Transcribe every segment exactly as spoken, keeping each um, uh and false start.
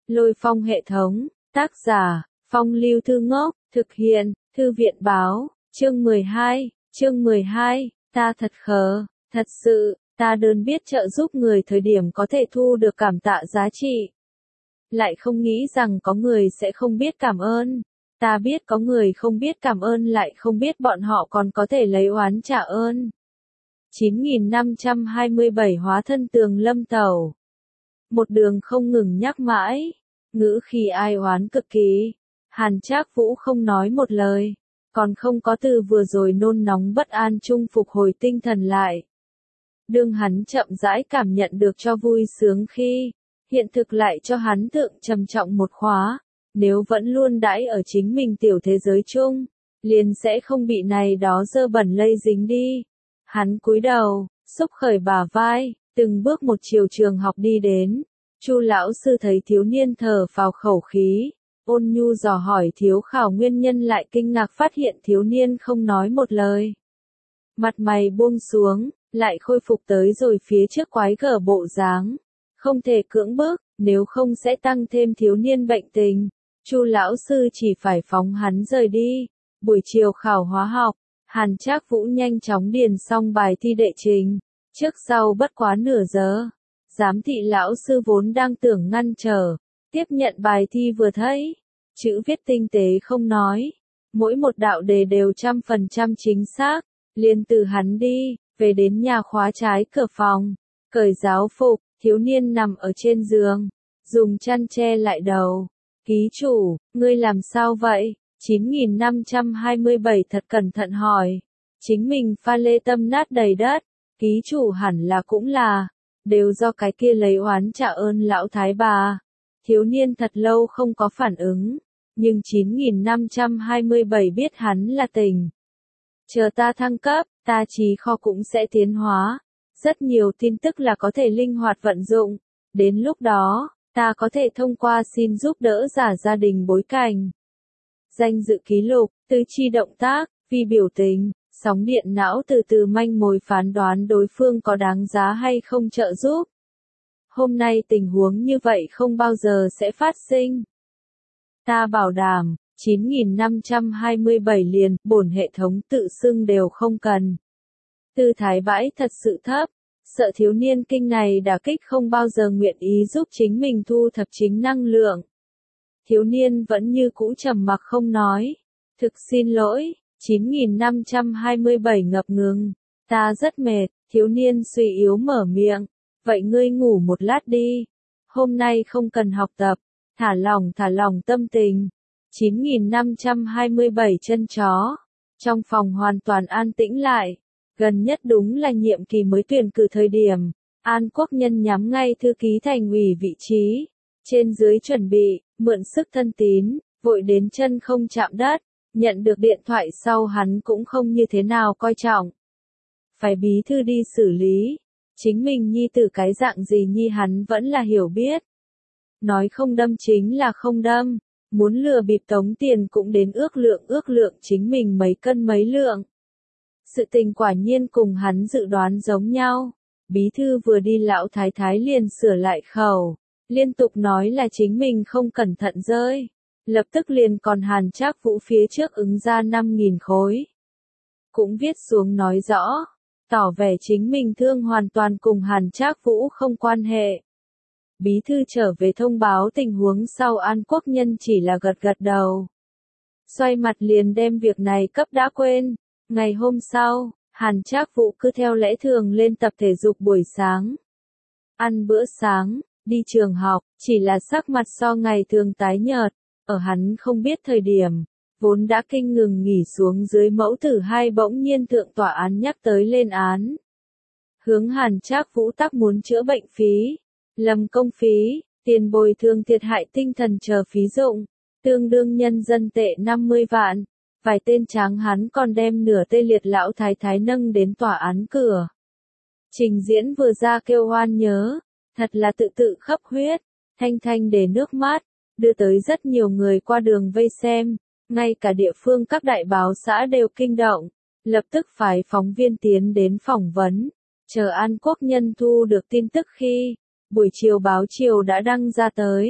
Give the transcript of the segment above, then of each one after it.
Lôi Phong hệ thống, tác giả, Phong Lưu Thư Ngốc, thực hiện, Thư viện báo, chương mười hai, chương mười hai, ta thật khờ, thật sự, ta đơn biết trợ giúp người thời điểm có thể thu được cảm tạ giá trị. Lại không nghĩ rằng có người sẽ không biết cảm ơn. Ta biết có người không biết cảm ơn lại không biết bọn họ còn có thể lấy oán trả ơn. chín nghìn năm trăm hai mươi bảy Hóa thân Tường Lâm Tẩu. Một đường không ngừng nhắc mãi, ngữ khi ai oán cực kỳ. Hàn Trác Vũ không nói một lời, còn không có từ vừa rồi nôn nóng bất an chung phục hồi tinh thần lại. Đương hắn chậm rãi cảm nhận được cho vui sướng khi, hiện thực lại cho hắn thượng trầm trọng một khóa, nếu vẫn luôn đãi ở chính mình tiểu thế giới chung, liền sẽ không bị này đó dơ bẩn lây dính đi. Hắn cúi đầu, xúc khởi bả vai, từng bước một chiều trường học đi đến. Chu lão sư thấy thiếu niên thở phào khẩu khí, ôn nhu dò hỏi thiếu khảo nguyên nhân lại kinh ngạc phát hiện thiếu niên không nói một lời. Mặt mày buông xuống, lại khôi phục tới rồi phía trước quái gở bộ dáng. Không thể cưỡng bức, nếu không sẽ tăng thêm thiếu niên bệnh tình. Chu lão sư chỉ phải phóng hắn rời đi. Buổi chiều khảo hóa học, Hàn Trác Vũ nhanh chóng điền xong bài thi đệ trình. Trước sau bất quá nửa giờ, giám thị lão sư vốn đang tưởng ngăn trở, tiếp nhận bài thi vừa thấy, chữ viết tinh tế không nói, mỗi một đạo đề đều trăm phần trăm chính xác, liền từ hắn đi, về đến nhà khóa trái cửa phòng, cởi giáo phục, thiếu niên nằm ở trên giường, dùng chăn che lại đầu. Ký chủ, ngươi làm sao vậy? chín nghìn năm trăm hai mươi bảy thật cẩn thận hỏi. Chính mình pha lê tâm nát đầy đất, ký chủ hẳn là cũng là, đều do cái kia lấy oán trả ơn lão thái bà. Thiếu niên thật lâu không có phản ứng, nhưng chín nghìn năm trăm hai mươi bảy biết hắn là tình. Chờ ta thăng cấp, ta trí kho cũng sẽ tiến hóa. Rất nhiều tin tức là có thể linh hoạt vận dụng. Đến lúc đó, ta có thể thông qua xin giúp đỡ giả gia đình bối cảnh. Danh dự ký lục, tư chi động tác, vi biểu tình, sóng điện não từ từ manh mối phán đoán đối phương có đáng giá hay không trợ giúp. Hôm nay tình huống như vậy không bao giờ sẽ phát sinh. Ta bảo đảm, chín nghìn năm trăm hai mươi bảy liền, bổn hệ thống tự xưng đều không cần. Tư thái bãi thật sự thấp, sợ thiếu niên kinh này đả kích không bao giờ nguyện ý giúp chính mình thu thập chính năng lượng. Thiếu niên vẫn như cũ trầm mặc không nói. Thực xin lỗi, chín nghìn năm trăm hai mươi bảy ngập ngừng. Ta rất mệt, thiếu niên suy yếu mở miệng. Vậy ngươi ngủ một lát đi. Hôm nay không cần học tập. Thả lỏng thả lỏng tâm tình. chín nghìn năm trăm hai mươi bảy chân chó. Trong phòng hoàn toàn an tĩnh lại. Gần nhất đúng là nhiệm kỳ mới tuyển cử thời điểm. An Quốc Nhân nhắm ngay thư ký thành ủy vị trí. Trên dưới chuẩn bị, mượn sức thân tín, vội đến chân không chạm đất. Nhận được điện thoại sau hắn cũng không như thế nào coi trọng. Phải bí thư đi xử lý. Chính mình nhi tử cái dạng gì nhi hắn vẫn là hiểu biết. Nói không đâm chính là không đâm. Muốn lừa bịp tống tiền cũng đến ước lượng ước lượng chính mình mấy cân mấy lượng. Sự tình quả nhiên cùng hắn dự đoán giống nhau. Bí thư vừa đi lão thái thái liền sửa lại khẩu. Liên tục nói là chính mình không cẩn thận rơi. Lập tức liền còn Hàn Trác Vũ phía trước ứng ra năm nghìn khối. Cũng viết xuống nói rõ. Tỏ vẻ chính mình thương hoàn toàn cùng Hàn Trác Vũ không quan hệ. Bí thư trở về thông báo tình huống sau An Quốc Nhân chỉ là gật gật đầu. Xoay mặt liền đem việc này cấp đã quên. Ngày hôm sau, Hàn Trác Vũ cứ theo lẽ thường lên tập thể dục buổi sáng. Ăn bữa sáng, đi trường học, chỉ là sắc mặt so ngày thường tái nhợt. Ở hắn không biết thời điểm, vốn đã kinh ngừng nghỉ xuống dưới mẫu tử hai bỗng nhiên thượng tòa án nhắc tới lên án. Hướng Hàn Trác Vũ tắc muốn chữa bệnh phí, lâm công phí, tiền bồi thường thiệt hại tinh thần chờ phí dụng, tương đương nhân dân tệ năm mươi vạn. Vài tên tráng hắn còn đem nửa tê liệt lão thái thái nâng đến tòa án cửa. Trình diễn vừa ra kêu hoan nhớ, thật là tự tự khấp huyết, thanh thanh để nước mắt, đưa tới rất nhiều người qua đường vây xem, ngay cả địa phương các đại báo xã đều kinh động, lập tức phái phóng viên tiến đến phỏng vấn, chờ An Quốc Nhân thu được tin tức khi, buổi chiều báo chiều đã đăng ra tới,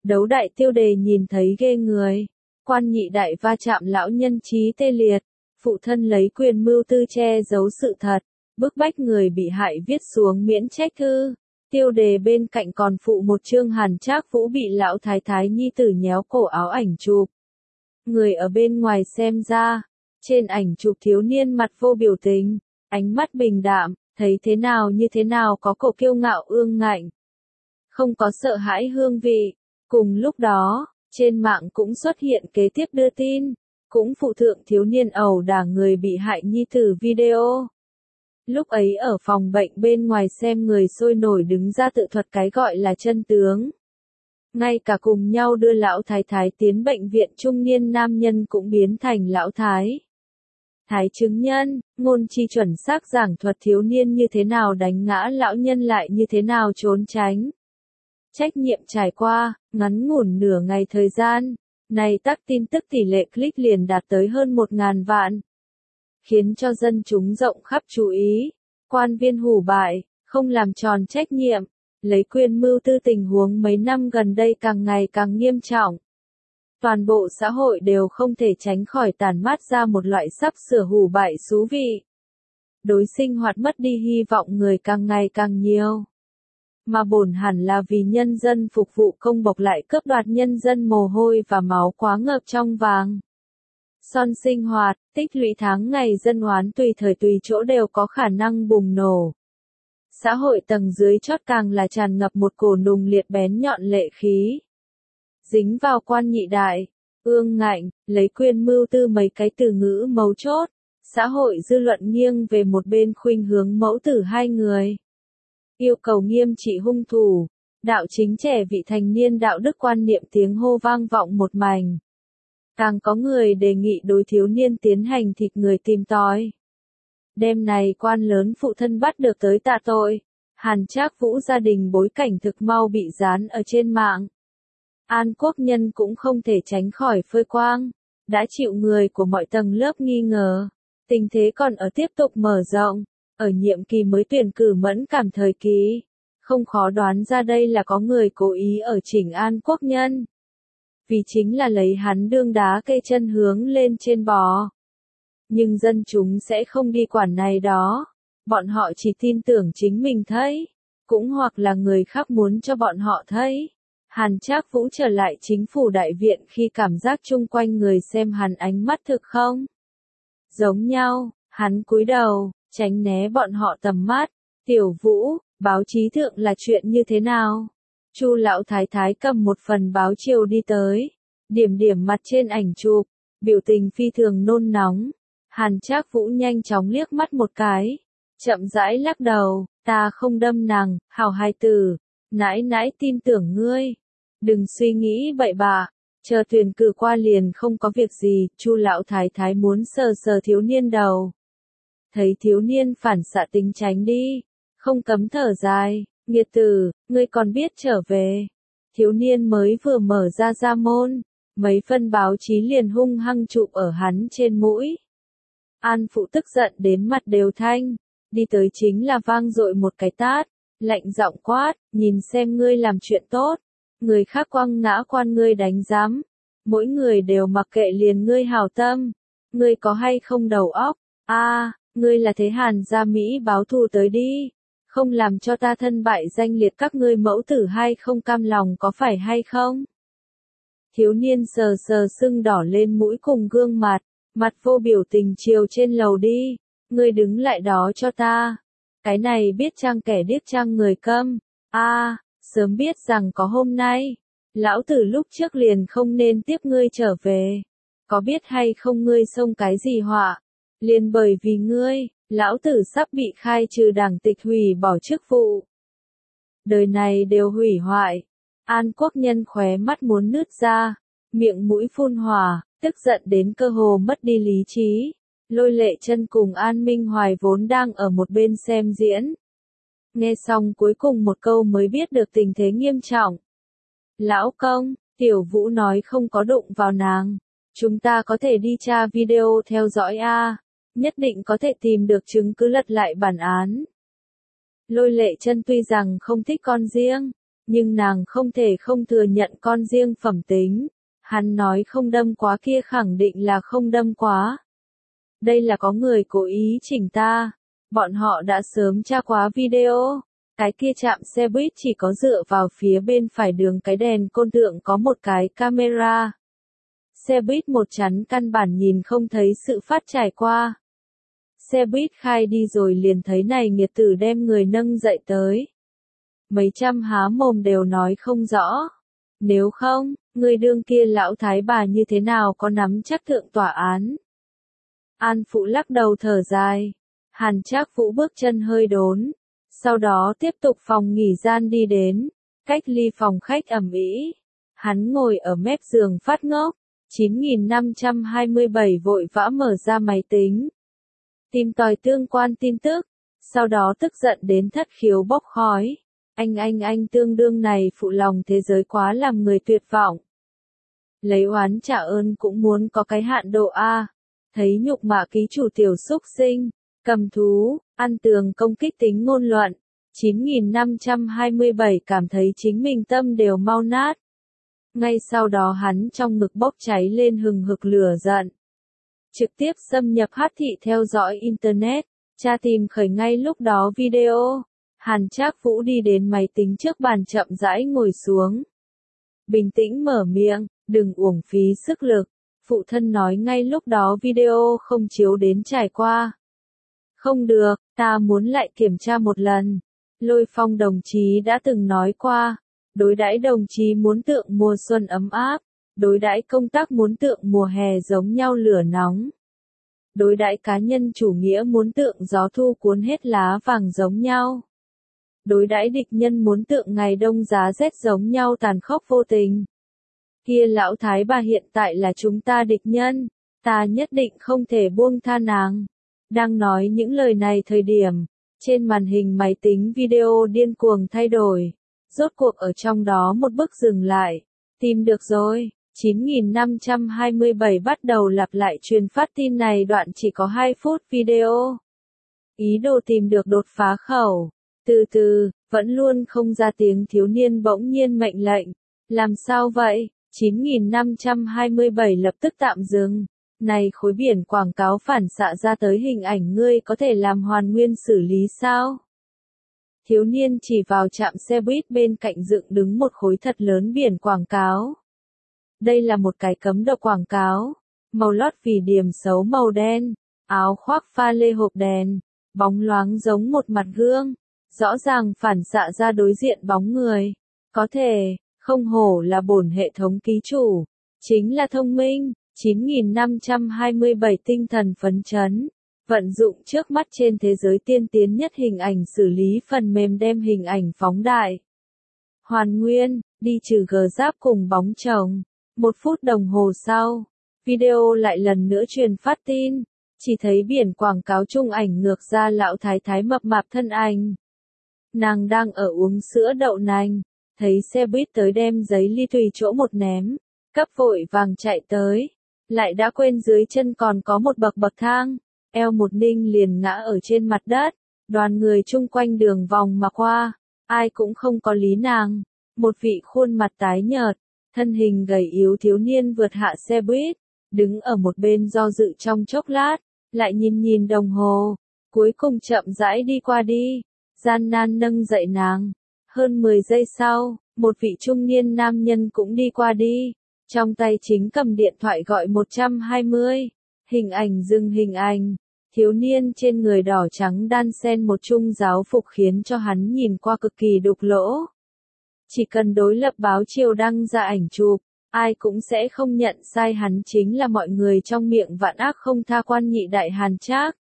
Đấu đại tiêu đề nhìn thấy ghê người. Quan nhị đại va chạm lão nhân trí tê liệt. Phụ thân lấy quyền mưu tư che giấu sự thật. Bức bách người bị hại viết xuống miễn trách thư. Tiêu đề bên cạnh còn phụ một chương Hàn Trác Vũ bị lão thái thái nhi tử nhéo cổ áo ảnh chụp. Người ở bên ngoài xem ra. Trên ảnh chụp thiếu niên mặt vô biểu tình. Ánh mắt bình đạm. Thấy thế nào như thế nào có cổ kiêu ngạo ương ngạnh. Không có sợ hãi hương vị. Cùng lúc đó, trên mạng cũng xuất hiện kế tiếp đưa tin. Cũng phụ thượng thiếu niên ẩu đả người bị hại nhi tử video. Lúc ấy ở phòng bệnh bên ngoài xem người sôi nổi đứng ra tự thuật cái gọi là chân tướng. Ngay cả cùng nhau đưa lão thái thái tiến bệnh viện trung niên nam nhân cũng biến thành lão thái. Thái chứng nhân, ngôn chi chuẩn xác giảng thuật thiếu niên như thế nào đánh ngã lão nhân lại như thế nào trốn tránh. Trách nhiệm trải qua, ngắn ngủn nửa ngày thời gian, này tác tin tức tỷ lệ click liền đạt tới hơn một ngàn vạn. Khiến cho dân chúng rộng khắp chú ý, quan viên hủ bại, không làm tròn trách nhiệm, lấy quyền mưu tư tình huống mấy năm gần đây càng ngày càng nghiêm trọng. Toàn bộ xã hội đều không thể tránh khỏi tàn mát ra một loại sắp sửa hủ bại xú vị. Đối sinh hoạt mất đi hy vọng người càng ngày càng nhiều. Mà bổn hẳn là vì nhân dân phục vụ công bộc lại cướp đoạt nhân dân mồ hôi và máu quá ngập trong vàng. Son sinh hoạt, tích lũy tháng ngày dân oán tùy thời tùy chỗ đều có khả năng bùng nổ. Xã hội tầng dưới chót càng là tràn ngập một cổ nùng liệt bén nhọn lệ khí. Dính vào quan nhị đại, ương ngạnh, lấy quyền mưu tư mấy cái từ ngữ mấu chốt, xã hội dư luận nghiêng về một bên khuynh hướng mẫu tử hai người. Yêu cầu nghiêm trị hung thủ, đạo chính trẻ vị thành niên đạo đức quan niệm tiếng hô vang vọng một mảnh. Càng có người đề nghị đối thiếu niên tiến hành thịt người tìm tòi. Đêm này quan lớn phụ thân bắt được tới tạ tội, Hàn Trác Vũ gia đình bối cảnh thực mau bị dán ở trên mạng. An Quốc Nhân cũng không thể tránh khỏi phơi quang, đã chịu người của mọi tầng lớp nghi ngờ. Tình thế còn ở tiếp tục mở rộng, ở nhiệm kỳ mới tuyển cử mẫn cảm thời kỳ. Không khó đoán ra đây là có người cố ý ở chỉnh An Quốc Nhân. Vì chính là lấy hắn đương đá cây chân hướng lên trên bò. Nhưng dân chúng sẽ không đi quản này đó. Bọn họ chỉ tin tưởng chính mình thấy. Cũng hoặc là người khác muốn cho bọn họ thấy. Hàn Trác Vũ trở lại chính phủ đại viện khi cảm giác chung quanh người xem hắn ánh mắt thực không? Giống nhau, hắn cúi đầu, tránh né bọn họ tầm mắt. Tiểu Vũ, báo chí thượng là chuyện như thế nào? Chu lão thái thái cầm một phần báo chiều đi tới. Điểm điểm mặt trên ảnh chụp, biểu tình phi thường nôn nóng. Hàn Trác Vũ nhanh chóng liếc mắt một cái. Chậm rãi lắc đầu, ta không đâm nàng, hảo hài tử. Nãi nãi tin tưởng ngươi. Đừng suy nghĩ bậy bạ. Chờ tuyển cử qua liền không có việc gì. Chu lão thái thái muốn sờ sờ thiếu niên đầu. Thấy thiếu niên phản xạ tính tránh đi. Không cấm thở dài. Nghiệt tử, ngươi còn biết trở về. Thiếu niên mới vừa mở ra ra môn. Mấy phân báo chí liền hung hăng chụp ở hắn trên mũi. An phụ tức giận đến mặt đều thanh. Đi tới chính là vang dội một cái tát. Lạnh giọng quát, nhìn xem ngươi làm chuyện tốt. Người khác quăng ngã quan ngươi đánh giám. Mỗi người đều mặc kệ liền ngươi hảo tâm. Ngươi có hay không đầu óc? A, à, ngươi là thế Hàn gia Mỹ báo thù tới đi. Không làm cho ta thân bại danh liệt các ngươi mẫu tử hay không cam lòng có phải hay không? Thiếu niên sờ sờ sưng đỏ lên mũi cùng gương mặt, mặt vô biểu tình chiều trên lầu đi. Ngươi đứng lại đó cho ta. Cái này biết chăng kẻ điếc chăng người câm. A, à, sớm biết rằng có hôm nay. Lão tử lúc trước liền không nên tiếp ngươi trở về. Có biết hay không ngươi xông cái gì họa? Liền bởi vì ngươi, lão tử sắp bị khai trừ đảng tịch hủy bỏ chức vụ. Đời này đều hủy hoại. An Quốc Nhân khóe mắt muốn nứt ra, miệng mũi phun hỏa, tức giận đến cơ hồ mất đi lý trí. Lôi Lệ Chân cùng An Minh Hoài vốn đang ở một bên xem diễn. Nghe xong cuối cùng một câu mới biết được tình thế nghiêm trọng. Lão công, Tiểu Vũ nói không có đụng vào nàng. Chúng ta có thể đi tra video theo dõi a, nhất định có thể tìm được chứng cứ lật lại bản án. Lôi Lệ Chân tuy rằng không thích con riêng, Nhưng nàng không thể không thừa nhận con riêng phẩm tính. Hắn nói không đâm quá kia khẳng định là không đâm quá. Đây là có người cố ý chỉnh ta. Bọn họ đã sớm tra quá video. Cái kia trạm xe buýt chỉ có dựa vào phía bên phải đường cái đèn côn tượng có một cái camera. Xe buýt một chắn căn bản nhìn không thấy sự phát trải qua. Xe buýt khai đi rồi liền thấy này nghiệt tử đem người nâng dậy tới. Mấy trăm há mồm đều nói không rõ. Nếu không, người đương kia lão thái bà như thế nào có nắm chắc thượng tòa án. An Phụ lắc đầu thở dài. Hàn Trác Vũ bước chân hơi đốn. Sau đó tiếp tục phòng nghỉ gian đi đến. Cách ly phòng khách ẩm ĩ. Hắn ngồi ở mép giường phát ngốc. chín nghìn năm trăm hai mươi bảy vội vã mở ra máy tính. Tìm tòi tương quan tin tức. Sau đó tức giận đến thất khiếu bốc khói. Anh anh anh tương đương này phụ lòng thế giới quá làm người tuyệt vọng. Lấy oán trả ơn cũng muốn có cái hạn độ A. Thấy nhục mạ ký chủ tiểu xúc sinh, cầm thú, ăn tường công kích tính ngôn luận. chín nghìn năm trăm hai mươi bảy cảm thấy chính mình tâm đều mau nát. Ngay sau đó hắn trong ngực bốc cháy lên hừng hực lửa giận. Trực tiếp xâm nhập hát thị theo dõi Internet, tra tìm khởi ngay lúc đó video. Hàn Trác Vũ đi đến máy tính trước bàn chậm rãi ngồi xuống. Bình tĩnh mở miệng, đừng uổng phí sức lực. Phụ thân nói ngay lúc đó video không chiếu đến trải qua. Không được, ta muốn lại kiểm tra một lần. Lôi Phong đồng chí đã từng nói qua. Đối đãi đồng chí muốn tượng mùa xuân ấm áp. Đối đãi công tác muốn tượng mùa hè giống nhau lửa nóng. Đối đãi cá nhân chủ nghĩa muốn tượng gió thu cuốn hết lá vàng giống nhau. Đối đãi địch nhân muốn tượng ngày đông giá rét giống nhau tàn khốc vô tình. Kia lão thái bà hiện tại là chúng ta địch nhân, ta nhất định không thể buông tha nàng. Đang nói những lời này thời điểm, trên màn hình máy tính video điên cuồng thay đổi. Rốt cuộc ở trong đó một bước dừng lại. Tìm được rồi, chín nghìn năm trăm hai mươi bảy bắt đầu lặp lại truyền phát tin này đoạn chỉ có hai phút video. Ý đồ tìm được đột phá khẩu. Từ từ, vẫn luôn không ra tiếng thiếu niên bỗng nhiên mệnh lệnh. Làm sao vậy? chín nghìn năm trăm hai mươi bảy lập tức tạm dừng. Này khối biển quảng cáo phản xạ ra tới hình ảnh ngươi có thể làm hoàn nguyên xử lý sao? Thiếu niên chỉ vào trạm xe buýt bên cạnh dựng đứng một khối thật lớn biển quảng cáo. Đây là một cái cấm độc quảng cáo. Màu lót vì điểm xấu màu đen. Áo khoác pha lê hộp đèn. Bóng loáng giống một mặt gương. Rõ ràng phản xạ ra đối diện bóng người. Có thể, không hổ là bổn hệ thống ký chủ. Chính là thông minh. chín nghìn năm trăm hai mươi bảy tinh thần phấn chấn. Vận dụng trước mắt trên thế giới tiên tiến nhất hình ảnh xử lý phần mềm đem hình ảnh phóng đại. Hoàn nguyên, đi trừ gờ giáp cùng bóng chồng. Một phút đồng hồ sau, video lại lần nữa truyền phát tin. Chỉ thấy biển quảng cáo chung ảnh ngược ra lão thái thái mập mạp thân ảnh. Nàng đang ở uống sữa đậu nành. Thấy xe buýt tới đem giấy ly tùy chỗ một ném. Cấp vội vàng chạy tới. Lại đã quên dưới chân còn có một bậc bậc thang. Eo một ninh liền ngã ở trên mặt đất. Đoàn người chung quanh đường vòng mà qua. Ai cũng không có lý nàng. Một vị khuôn mặt tái nhợt. Thân hình gầy yếu thiếu niên vượt hạ xe buýt. Đứng ở một bên do dự trong chốc lát. Lại nhìn nhìn đồng hồ. Cuối cùng chậm rãi đi qua đi. Gian nan nâng dậy nàng. Hơn mười giây sau, một vị trung niên nam nhân cũng đi qua đi. Trong tay chính cầm điện thoại gọi một trăm hai mươi. Hình ảnh dừng hình ảnh. Thiếu niên trên người đỏ trắng đan xen một trung giáo phục khiến cho hắn nhìn qua cực kỳ đục lỗ. Chỉ cần đối lập báo chiều đăng ra ảnh chụp, ai cũng sẽ không nhận sai hắn chính là mọi người trong miệng vạn ác không tha quan nhị đại Hàn Trác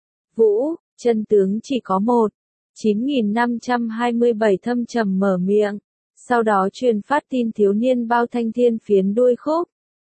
Vũ, chân tướng chỉ có một. chín nghìn năm trăm hai mươi bảy thâm trầm mở miệng. Sau đó truyền phát tin thiếu niên bao thanh thiên phiến đuôi khúc.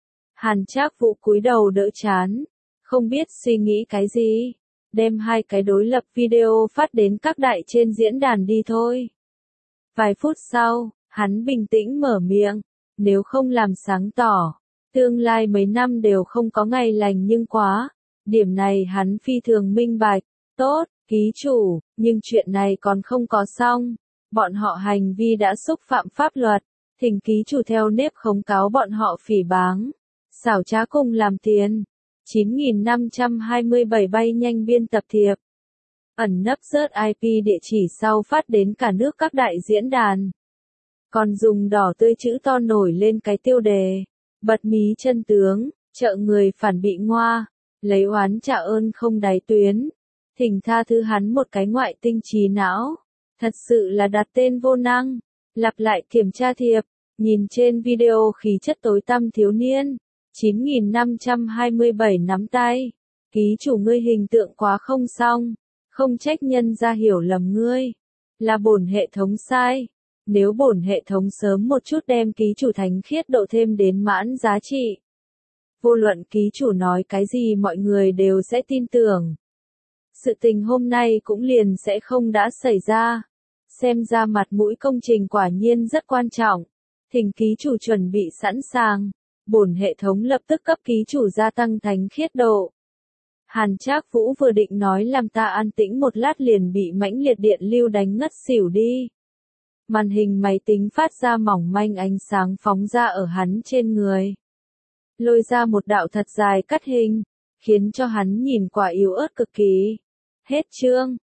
Hàn Trác Vũ cúi đầu đỡ chán. Không biết suy nghĩ cái gì. Đem hai cái đối lập video phát đến các đại trên diễn đàn đi thôi. Vài phút sau, hắn bình tĩnh mở miệng. Nếu không làm sáng tỏ, tương lai mấy năm đều không có ngày lành nhưng quá. Điểm này hắn phi thường minh bạch. Tốt, ký chủ, nhưng chuyện này còn không có xong. Bọn họ hành vi đã xúc phạm pháp luật, thỉnh ký chủ theo nếp khống cáo bọn họ phỉ báng, xảo trá cùng làm tiền. chín nghìn năm trăm hai mươi bảy Bay nhanh biên tập thiệp. Ẩn nấp rớt i pê địa chỉ sau phát đến cả nước các đại diễn đàn. Còn dùng đỏ tươi chữ to nổi lên cái tiêu đề. Bật mí chân tướng, trợ người phản bị ngoa, lấy oán trả ơn không đáy tuyến. Thỉnh tha thứ hắn một cái ngoại tinh trí não. Thật sự là đặt tên vô năng. Lặp lại kiểm tra thiệp, nhìn trên video khí chất tối tăm thiếu niên. chín nghìn năm trăm hai mươi bảy nắm tay. Ký chủ ngươi hình tượng quá không xong. Không trách nhân ra hiểu lầm ngươi. Là bổn hệ thống sai. Nếu bổn hệ thống sớm một chút đem ký chủ thánh khiết độ thêm đến mãn giá trị. Vô luận ký chủ nói cái gì mọi người đều sẽ tin tưởng. Sự tình hôm nay cũng liền sẽ không đã xảy ra. Xem ra mặt mũi công trình quả nhiên rất quan trọng. Thỉnh ký chủ chuẩn bị sẵn sàng. Bổn hệ thống lập tức cấp ký chủ gia tăng thánh khiết độ. Hàn Trác Vũ vừa định nói làm ta an tĩnh một lát liền bị mãnh liệt điện lưu đánh ngất xỉu đi. Màn hình máy tính phát ra mỏng manh ánh sáng phóng ra ở hắn trên người. Lôi ra một đạo thật dài cắt hình, khiến cho hắn nhìn quả yếu ớt cực kỳ. Hết chương.